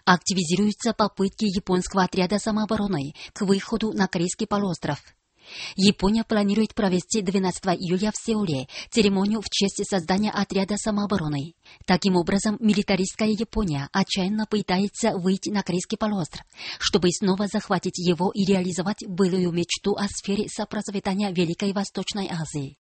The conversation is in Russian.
Активизируются попытки японского отряда самообороны к выходу на Корейский полуостров. Япония планирует провести 12 июля в Сеуле церемонию в честь создания отряда самообороны. Таким образом, милитаристская Япония отчаянно пытается выйти на Корейский полуостров, чтобы снова захватить его и реализовать былую мечту о сфере сопроцветания Великой Восточной Азии.